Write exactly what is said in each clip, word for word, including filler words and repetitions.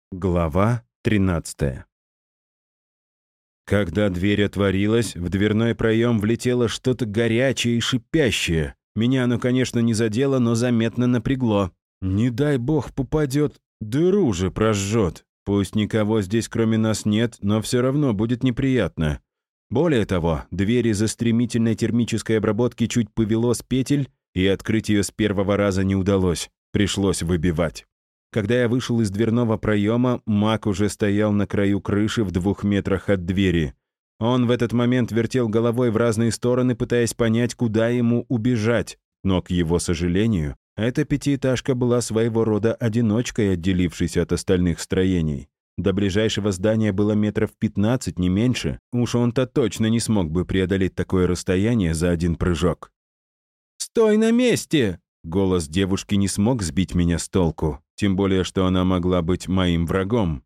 Глава тринадцатая. Когда дверь отворилась, в дверной проем влетело что-то горячее и шипящее. Меня оно, конечно, не задело, но заметно напрягло. Не дай бог попадет, дыру же прожжет. Пусть никого здесь кроме нас нет, но все равно будет неприятно. Более того, дверь из-за стремительной термической обработки чуть повело с петель, и открыть ее с первого раза не удалось. Пришлось выбивать. Когда я вышел из дверного проема, Мак уже стоял на краю крыши в двух метрах от двери. Он в этот момент вертел головой в разные стороны, пытаясь понять, куда ему убежать. Но, к его сожалению, эта пятиэтажка была своего рода одиночкой, отделившейся от остальных строений. До ближайшего здания было метров пятнадцать, не меньше. Уж он-то точно не смог бы преодолеть такое расстояние за один прыжок. «Стой на месте!» Голос девушки не смог сбить меня с толку, тем более, что она могла быть моим врагом.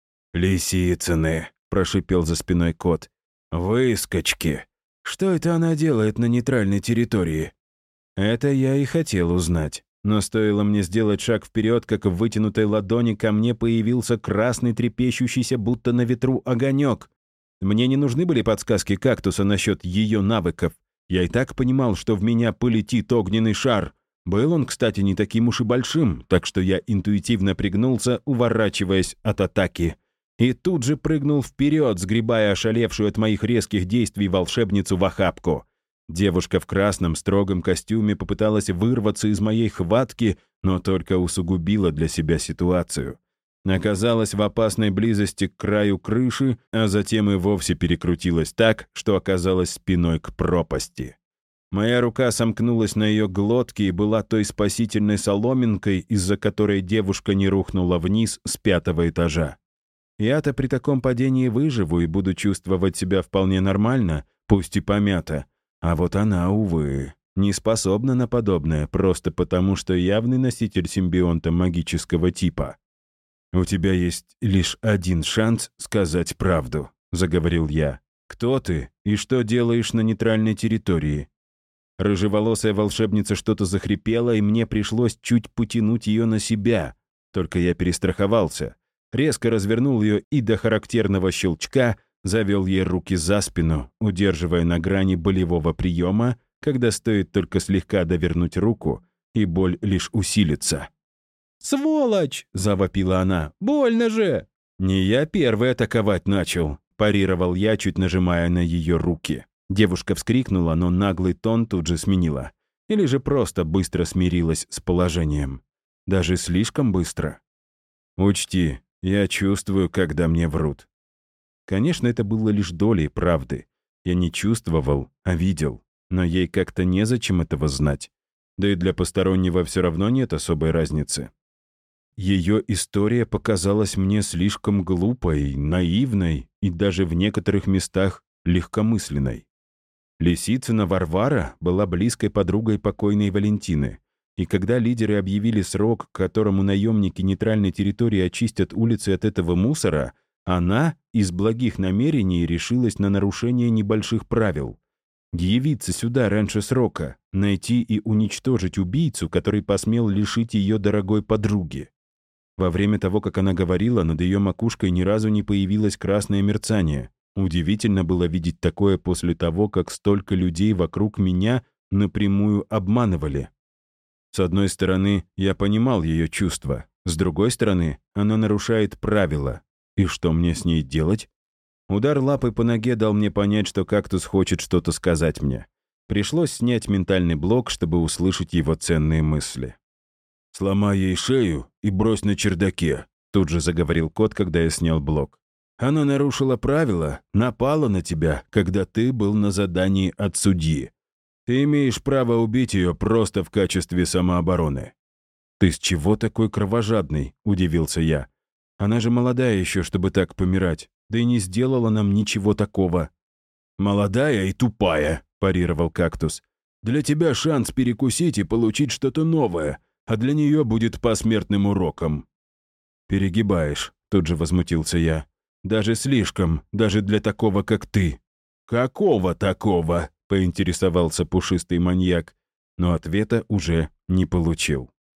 «Лисицыны!» — прошипел за спиной кот. «Выскочки! Что это она делает на нейтральной территории?» Это я и хотел узнать. Но стоило мне сделать шаг вперед, как в вытянутой ладони ко мне появился красный трепещущийся, будто на ветру, огонек. Мне не нужны были подсказки кактуса насчет ее навыков. Я и так понимал, что в меня полетит огненный шар. Был он, кстати, не таким уж и большим, так что я интуитивно пригнулся, уворачиваясь от атаки. И тут же прыгнул вперед, сгребая ошалевшую от моих резких действий волшебницу в охапку. Девушка в красном строгом костюме попыталась вырваться из моей хватки, но только усугубила для себя ситуацию. Оказалась в опасной близости к краю крыши, а затем и вовсе перекрутилась так, что оказалась спиной к пропасти. Моя рука сомкнулась на ее глотке и была той спасительной соломинкой, из-за которой девушка не рухнула вниз с пятого этажа. Я-то при таком падении выживу и буду чувствовать себя вполне нормально, пусть и помято. А вот она, увы, не способна на подобное, просто потому что явный носитель симбионта магического типа. «У тебя есть лишь один шанс сказать правду», — заговорил я. «Кто ты и что делаешь на нейтральной территории?» Рыжеволосая волшебница что-то захрипела, и мне пришлось чуть потянуть ее на себя. Только я перестраховался. Резко развернул ее и до характерного щелчка завел ей руки за спину, удерживая на грани болевого приема, когда стоит только слегка довернуть руку, и боль лишь усилится. «Сволочь!» — завопила она. «Больно же!» «Не я первый атаковать начал», — парировал я, чуть нажимая на ее руки. Девушка вскрикнула, но наглый тон тут же сменила. Или же просто быстро смирилась с положением. Даже слишком быстро. «Учти, я чувствую, когда мне врут». Конечно, это было лишь долей правды. Я не чувствовал, а видел. Но ей как-то незачем этого знать. Да и для постороннего все равно нет особой разницы. Ее история показалась мне слишком глупой, наивной и даже в некоторых местах легкомысленной. Лисицына Варвара была близкой подругой покойной Валентины. И когда лидеры объявили срок, к которому наемники нейтральной территории очистят улицы от этого мусора, она из благих намерений решилась на нарушение небольших правил. Явиться сюда раньше срока, найти и уничтожить убийцу, который посмел лишить ее дорогой подруги. Во время того, как она говорила, над ее макушкой ни разу не появилось красное мерцание. Удивительно было видеть такое после того, как столько людей вокруг меня напрямую обманывали. С одной стороны, я понимал ее чувства. С другой стороны, она нарушает правила. И что мне с ней делать? Удар лапой по ноге дал мне понять, что кактус хочет что-то сказать мне. Пришлось снять ментальный блок, чтобы услышать его ценные мысли. «Сломай ей шею и брось на чердаке», — тут же заговорил кот, когда я снял блок. «Она нарушила правила, напала на тебя, когда ты был на задании от судьи. Ты имеешь право убить ее просто в качестве самообороны». «Ты с чего такой кровожадный?» — удивился я. «Она же молодая еще, чтобы так помирать, да и не сделала нам ничего такого». «Молодая и тупая», — парировал кактус. «Для тебя шанс перекусить и получить что-то новое, а для нее будет посмертным уроком». «Перегибаешь», — тут же возмутился я. «Даже слишком, даже для такого, как ты». «Какого такого?» — поинтересовался пушистый маньяк, но ответа уже не получил.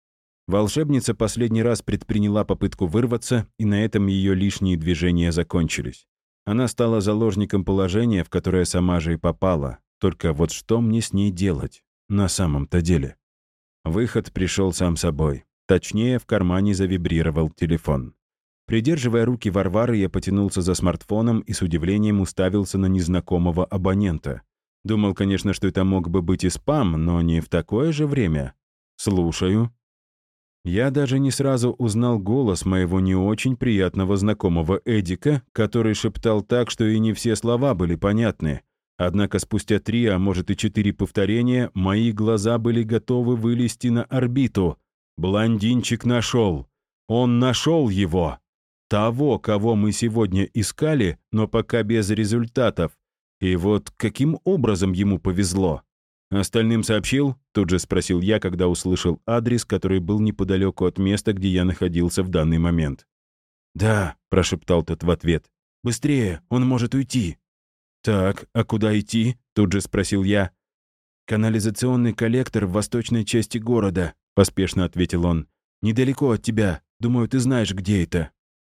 Волшебница последний раз предприняла попытку вырваться, и на этом ее лишние движения закончились. Она стала заложником положения, в которое сама же и попала. Только вот что мне с ней делать? На самом-то деле. Выход пришел сам собой. Точнее, в кармане завибрировал телефон. Придерживая руки Варвары, я потянулся за смартфоном и с удивлением уставился на незнакомого абонента. Думал, конечно, что это мог бы быть и спам, но не в такое же время. «Слушаю». Я даже не сразу узнал голос моего не очень приятного знакомого Эдика, который шептал так, что и не все слова были понятны. Однако спустя три, а может и четыре повторения, мои глаза были готовы вылезти на орбиту. Блондинчик нашел. Он нашел его. Того, кого мы сегодня искали, но пока без результатов. И вот каким образом ему повезло? «Остальным сообщил?» — тут же спросил я, когда услышал адрес, который был неподалеку от места, где я находился в данный момент. «Да», — прошептал тот в ответ. «Быстрее, он может уйти». «Так, а куда идти?» — тут же спросил я. «Канализационный коллектор в восточной части города», — поспешно ответил он. «Недалеко от тебя. Думаю, ты знаешь, где это».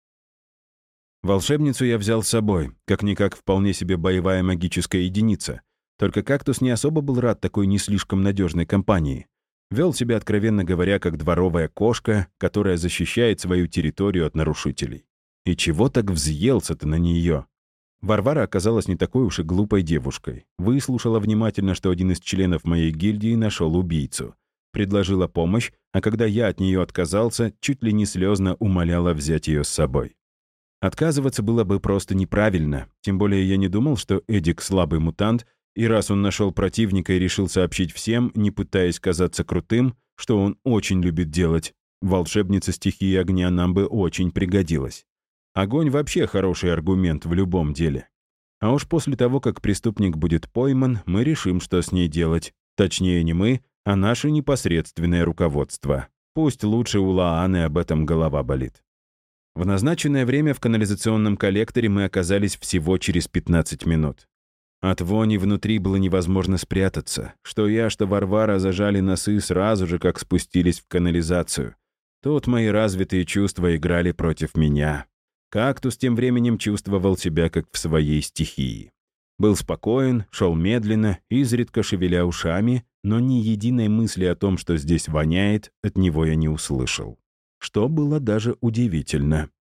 Волшебницу я взял с собой, как-никак вполне себе боевая магическая единица. Только кактус не особо был рад такой не слишком надежной компании. Вел себя, откровенно говоря, как дворовая кошка, которая защищает свою территорию от нарушителей. И чего так взъелся-то на нее? Варвара оказалась не такой уж и глупой девушкой. Выслушала внимательно, что один из членов моей гильдии нашел убийцу. Предложила помощь, а когда я от нее отказался, чуть ли не слезно умоляла взять ее с собой. Отказываться было бы просто неправильно, тем более я не думал, что Эдик слабый мутант, и раз он нашел противника и решил сообщить всем, не пытаясь казаться крутым, что он очень любит делать, волшебница стихии огня нам бы очень пригодилась. Огонь вообще хороший аргумент в любом деле. А уж после того, как преступник будет пойман, мы решим, что с ней делать. Точнее, не мы, а наше непосредственное руководство. Пусть лучше у Лааны об этом голова болит. В назначенное время в канализационном коллекторе мы оказались всего через пятнадцать минут. От вони внутри было невозможно спрятаться. Что я, что Варвара зажали носы сразу же, как спустились в канализацию. Тут мои развитые чувства играли против меня. Кактус тем временем чувствовал себя как в своей стихии. Был спокоен, шел медленно, изредка шевеля ушами, но ни единой мысли о том, что здесь воняет, от него я не услышал. Что было даже удивительно.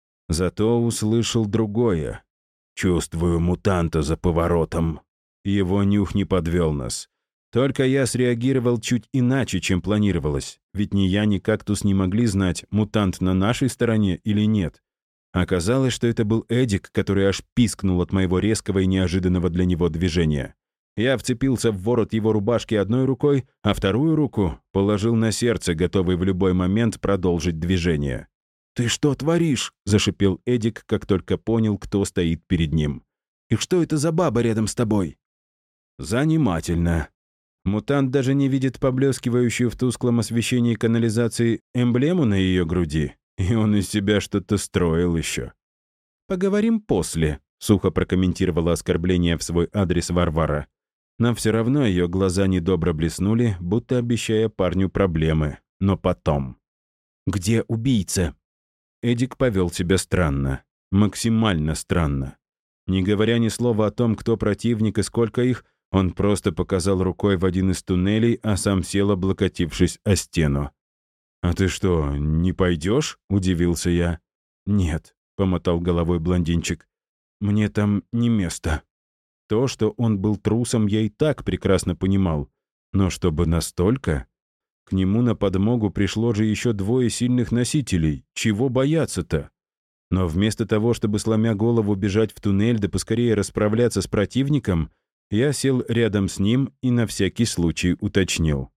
Зато услышал другое. Чувствую мутанта за поворотом. Его нюх не подвел нас. Только я среагировал чуть иначе, чем планировалось. Ведь ни я, ни кактус не могли знать, мутант на нашей стороне или нет. Оказалось, что это был Эдик, который аж пискнул от моего резкого и неожиданного для него движения. Я вцепился в ворот его рубашки одной рукой, а вторую руку положил на сердце, готовый в любой момент продолжить движение. «Ты что творишь?» — зашипел Эдик, как только понял, кто стоит перед ним. «И что это за баба рядом с тобой?» «Занимательно». Мутант даже не видит поблескивающую в тусклом освещении канализации эмблему на ее груди, и он из себя что-то строил еще. «Поговорим после», — сухо прокомментировала оскорбление в свой адрес Варвара. Но все равно ее глаза недобро блеснули, будто обещая парню проблемы. Но потом. «Где убийца?» Эдик повел себя странно. Максимально странно. Не говоря ни слова о том, кто противник и сколько их, он просто показал рукой в один из туннелей, а сам сел, облокотившись о стену. «А ты что, не пойдешь?» — удивился я. «Нет», — помотал головой блондинчик. «Мне там не место». То, что он был трусом, я и так прекрасно понимал. Но чтобы настолько... К нему на подмогу пришло же еще двое сильных носителей. Чего бояться-то? Но вместо того, чтобы, сломя голову, бежать в туннель да поскорее расправляться с противником, я сел рядом с ним и на всякий случай уточнил.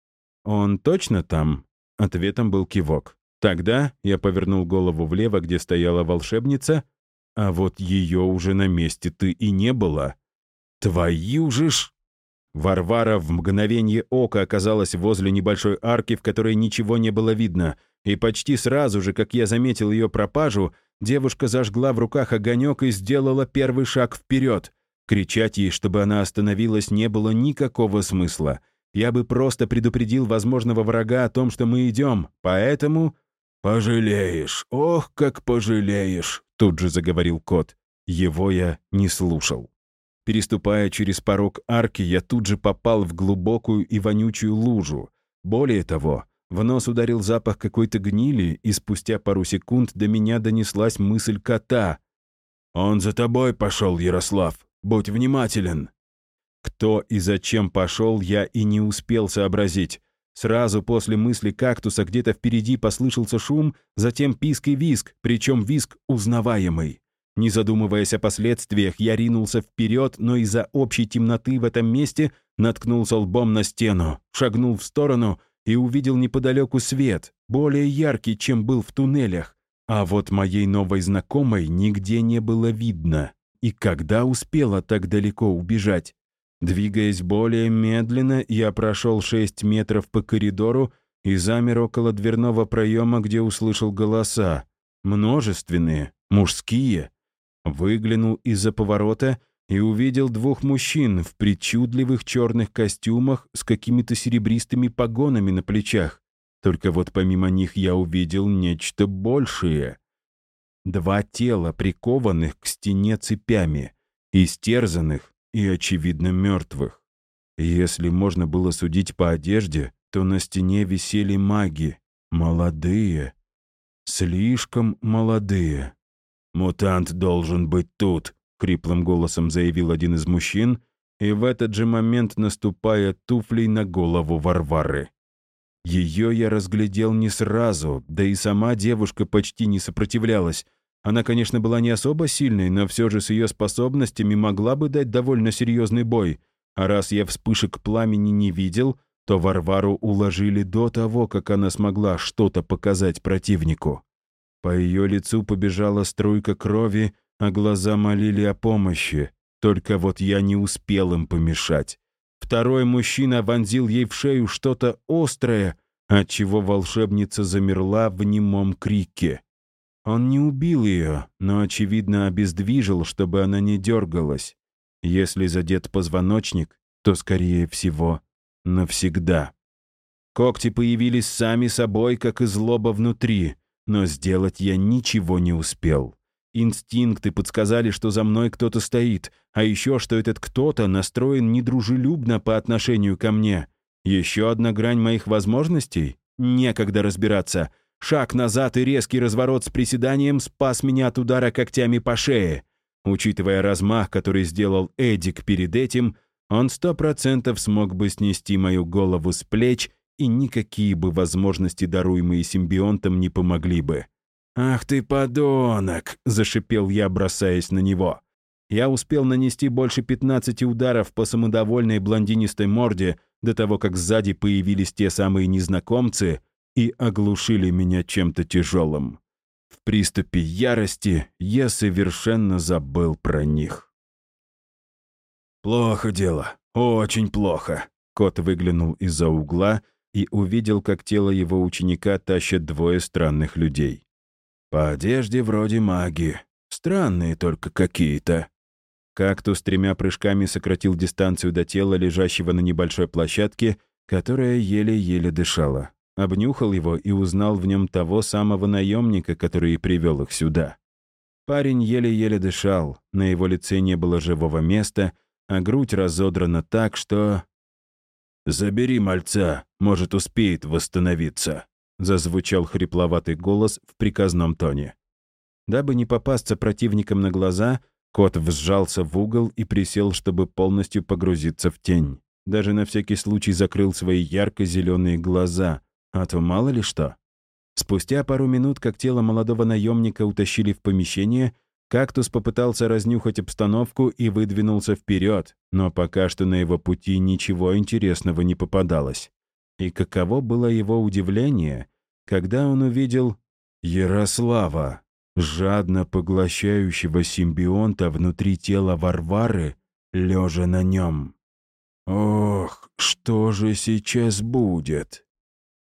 «Он точно там?» Ответом был кивок. Тогда я повернул голову влево, где стояла волшебница, а вот ее уже на месте-то и не было. «Твою же ж...» Варвара в мгновение ока оказалась возле небольшой арки, в которой ничего не было видно, и почти сразу же, как я заметил ее пропажу, девушка зажгла в руках огонек и сделала первый шаг вперед. Кричать ей, чтобы она остановилась, не было никакого смысла. Я бы просто предупредил возможного врага о том, что мы идем, поэтому...» «Пожалеешь, ох, как пожалеешь», — тут же заговорил кот. Его я не слушал. Переступая через порог арки, я тут же попал в глубокую и вонючую лужу. Более того, в нос ударил запах какой-то гнили, и спустя пару секунд до меня донеслась мысль кота. «Он за тобой пошел, Ярослав. Будь внимателен». Кто и зачем пошел, я и не успел сообразить. Сразу после мысли кактуса где-то впереди послышался шум, затем писк и визг, причем визг узнаваемый. Не задумываясь о последствиях, я ринулся вперед, но из-за общей темноты в этом месте наткнулся лбом на стену, шагнул в сторону и увидел неподалеку свет, более яркий, чем был в туннелях. А вот моей новой знакомой нигде не было видно. И когда успела так далеко убежать? Двигаясь более медленно, я прошел шесть метров по коридору и замер около дверного проема, где услышал голоса. Множественные, мужские. Выглянул из-за поворота и увидел двух мужчин в причудливых черных костюмах с какими-то серебристыми погонами на плечах. Только вот помимо них я увидел нечто большее. Два тела, прикованных к стене цепями, истерзанных и, очевидно, мертвых. Если можно было судить по одежде, то на стене висели маги. Молодые. Слишком молодые. «Мутант должен быть тут», — хриплым голосом заявил один из мужчин, и в этот же момент наступая туфлей на голову Варвары. Ее я разглядел не сразу, да и сама девушка почти не сопротивлялась. Она, конечно, была не особо сильной, но все же с ее способностями могла бы дать довольно серьезный бой. А раз я вспышек пламени не видел, то Варвару уложили до того, как она смогла что-то показать противнику. По ее лицу побежала струйка крови, а глаза молили о помощи. Только вот я не успел им помешать. Второй мужчина вонзил ей в шею что-то острое, отчего волшебница замерла в немом крике. Он не убил ее, но, очевидно, обездвижил, чтобы она не дергалась. Если задет позвоночник, то, скорее всего, навсегда. Когти появились сами собой, как и злоба внутри, но сделать я ничего не успел. Инстинкты подсказали, что за мной кто-то стоит, а еще, что этот кто-то настроен недружелюбно по отношению ко мне. Еще одна грань моих возможностей? Некогда разбираться. Шаг назад и резкий разворот с приседанием спас меня от удара когтями по шее. Учитывая размах, который сделал Эдик перед этим, он сто процентов смог бы снести мою голову с плеч, и никакие бы возможности, даруемые симбионтом, не помогли бы. «Ах ты, подонок!» — зашипел я, бросаясь на него. Я успел нанести больше пятнадцати ударов по самодовольной блондинистой морде до того, как сзади появились те самые незнакомцы и оглушили меня чем-то тяжелым. В приступе ярости я совершенно забыл про них. «Плохо дело, очень плохо», — кот выглянул из-за угла и увидел, как тело его ученика тащат двое странных людей. «По одежде вроде маги, странные только какие-то». Кактус тремя прыжками сократил дистанцию до тела, лежащего на небольшой площадке, которая еле-еле дышала. Обнюхал его и узнал в нем того самого наемника, который и привел их сюда. Парень еле-еле дышал, на его лице не было живого места, а грудь разодрана так, что... «Забери мальца, может, успеет восстановиться», — зазвучал хрипловатый голос в приказном тоне. Дабы не попасться противникам на глаза, кот вжался в угол и присел, чтобы полностью погрузиться в тень. Даже на всякий случай закрыл свои ярко-зеленые глаза, а то мало ли что. Спустя пару минут, как тело молодого наемника утащили в помещение, кактус попытался разнюхать обстановку и выдвинулся вперед, но пока что на его пути ничего интересного не попадалось. И каково было его удивление, когда он увидел Ярослава, жадно поглощающего симбионта внутри тела Варвары, лежа на нем. «Ох, что же сейчас будет?»